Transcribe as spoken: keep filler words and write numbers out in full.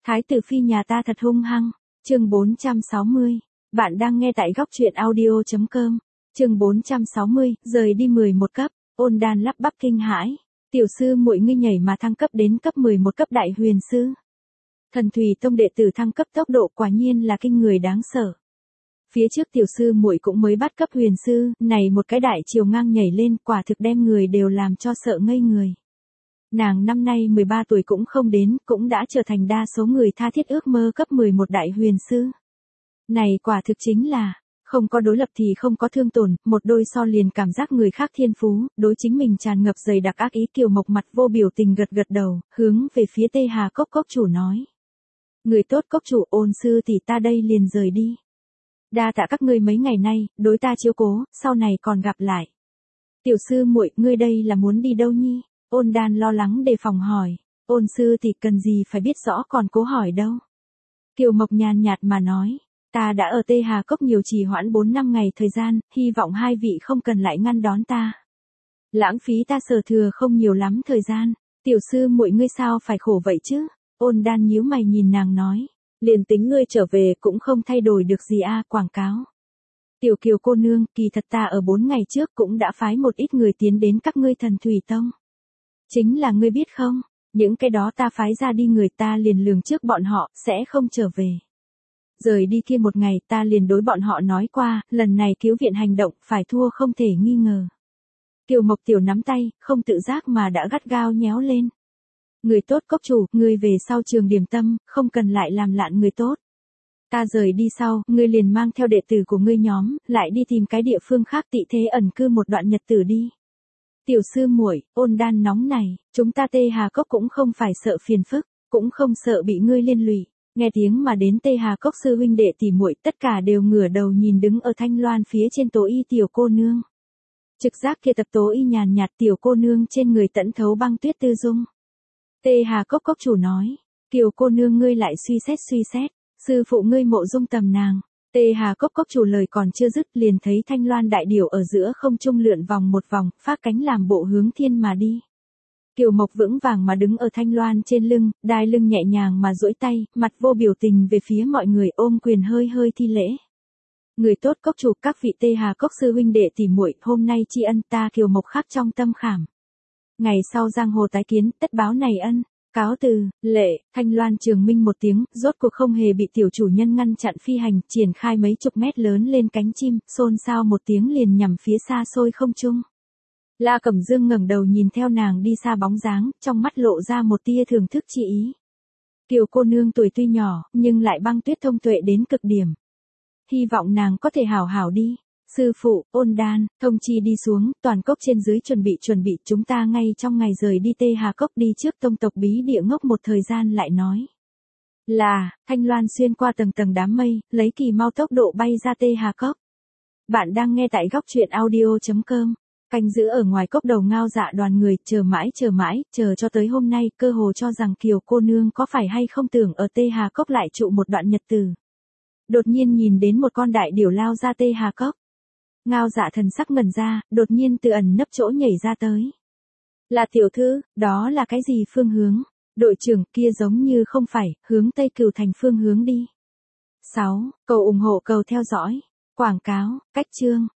Thái tử phi nhà ta thật hung hăng. Chương bốn trăm sáu mươi. Bạn đang nghe tại góc truyện audio chấm com. Chương bốn trăm sáu mươi, rời đi mười một cấp, Ôn Đan lắp bắp kinh hãi. Tiểu sư muội ngươi nhảy mà thăng cấp đến cấp mười một cấp đại huyền sư. Thần Thủy Tông đệ tử thăng cấp tốc độ quả nhiên là kinh người đáng sợ. Phía trước tiểu sư muội cũng mới bắt cấp huyền sư, này một cái đại chiều ngang nhảy lên, quả thực đem người đều làm cho sợ ngây người. Nàng năm nay mười ba tuổi cũng không đến, cũng đã trở thành đa số người tha thiết ước mơ cấp mười một đại huyền sư. Này quả thực chính là, không có đối lập thì không có thương tổn, một đôi so liền cảm giác người khác thiên phú, đối chính mình tràn ngập dày đặc ác ý. Kiều Mộc mặt vô biểu tình gật gật đầu, hướng về phía Tê Hà Cốc cốc chủ nói. Người tốt cốc chủ, Ôn sư tỷ ta đây liền rời đi. Đa tạ các ngươi mấy ngày nay, đối ta chiếu cố, sau này còn gặp lại. Tiểu sư muội, ngươi đây là muốn đi đâu nhi? Ôn Đan lo lắng đề phòng hỏi. Ôn sư tỷ cần gì phải biết rõ còn cố hỏi đâu. Kiều Mộc nhàn nhạt mà nói. Ta đã ở Tê Hà Cốc nhiều trì hoãn bốn năm ngày thời gian, hy vọng hai vị không cần lại ngăn đón ta. Lãng phí ta sở thừa không nhiều lắm thời gian. Tiểu sư muội ngươi sao phải khổ vậy chứ? Ôn Đan nhíu mày nhìn nàng nói. Liền tính ngươi trở về cũng không thay đổi được gì a, quảng cáo. Tiểu Kiều cô nương, kỳ thật ta ở bốn ngày trước cũng đã phái một ít người tiến đến các ngươi Thần Thủy Tông. Chính là ngươi biết không, những cái đó ta phái ra đi người ta liền lường trước bọn họ, sẽ không trở về. Rời đi kia một ngày ta liền đối bọn họ nói qua, lần này cứu viện hành động phải thua không thể nghi ngờ. Kiều Mộc tiểu nắm tay, không tự giác mà đã gắt gao nhéo lên. Người tốt cốc chủ, ngươi về sau trường điểm tâm, không cần lại làm lạn người tốt. Ta rời đi sau, ngươi liền mang theo đệ tử của ngươi nhóm, lại đi tìm cái địa phương khác tị thế ẩn cư một đoạn nhật tử đi. Tiểu sư muội, Ôn Đan nóng này, chúng ta Tê Hà Cốc cũng không phải sợ phiền phức, cũng không sợ bị ngươi liên lụy. Nghe tiếng mà đến Tê Hà Cốc sư huynh đệ tỷ muội, tất cả đều ngửa đầu nhìn đứng ở thanh loan phía trên Tố Y tiểu cô nương. Trực giác kia tập Tố Y nhàn nhạt tiểu cô nương trên người tẫn thấu băng tuyết tư dung. Tê Hà Cốc cốc chủ nói, Kiều cô nương ngươi lại suy xét suy xét, sư phụ ngươi mộ dung tầm nàng. Tê Hà Cốc cốc chủ lời còn chưa dứt liền thấy thanh loan đại điểu ở giữa không trung lượn vòng một vòng, phát cánh làm bộ hướng thiên mà đi. Kiều Mộc vững vàng mà đứng ở thanh loan trên lưng, đai lưng nhẹ nhàng mà duỗi tay, mặt vô biểu tình về phía mọi người ôm quyền hơi hơi thi lễ. Người tốt cốc chủ, các vị Tê Hà Cốc sư huynh đệ tỷ muội, hôm nay tri ân ta Kiều Mộc khắc trong tâm khảm. Ngày sau giang hồ tái kiến, tất báo này ân. Cáo từ, lệ, thanh loan trường minh một tiếng, rốt cuộc không hề bị tiểu chủ nhân ngăn chặn phi hành, triển khai mấy chục mét lớn lên cánh chim, xôn xao một tiếng liền nhằm phía xa xôi không trung. La Cẩm Dương ngẩng đầu nhìn theo nàng đi xa bóng dáng, trong mắt lộ ra một tia thưởng thức chi ý. Kiều cô nương tuổi tuy nhỏ, nhưng lại băng tuyết thông tuệ đến cực điểm. Hy vọng nàng có thể hảo hảo đi. Sư phụ, Ôn Đan, thông chi đi xuống, toàn cốc trên dưới chuẩn bị chuẩn bị, chúng ta ngay trong ngày rời đi Tê Hà Cốc đi trước tông tộc bí địa ngốc một thời gian lại nói. Là, thanh loan xuyên qua tầng tầng đám mây, lấy kỳ mau tốc độ bay ra Tê Hà Cốc. Bạn đang nghe tại góc truyện audio chấm com. Canh giữ ở ngoài cốc đầu ngao dạ đoàn người, chờ mãi chờ mãi, chờ cho tới hôm nay, cơ hồ cho rằng Kiều cô nương có phải hay không tưởng ở Tê Hà Cốc lại trụ một đoạn nhật tử. Đột nhiên nhìn đến một con đại điểu lao ra Tê Hà Cốc. Ngao dạ thần sắc ngẩn ra, đột nhiên từ ẩn nấp chỗ nhảy ra tới. Là tiểu thư, đó là cái gì phương hướng? Đội trưởng kia giống như không phải, hướng Tây Cửu Thành phương hướng đi. sáu. Cầu ủng hộ cầu theo dõi. Quảng cáo, cách chương.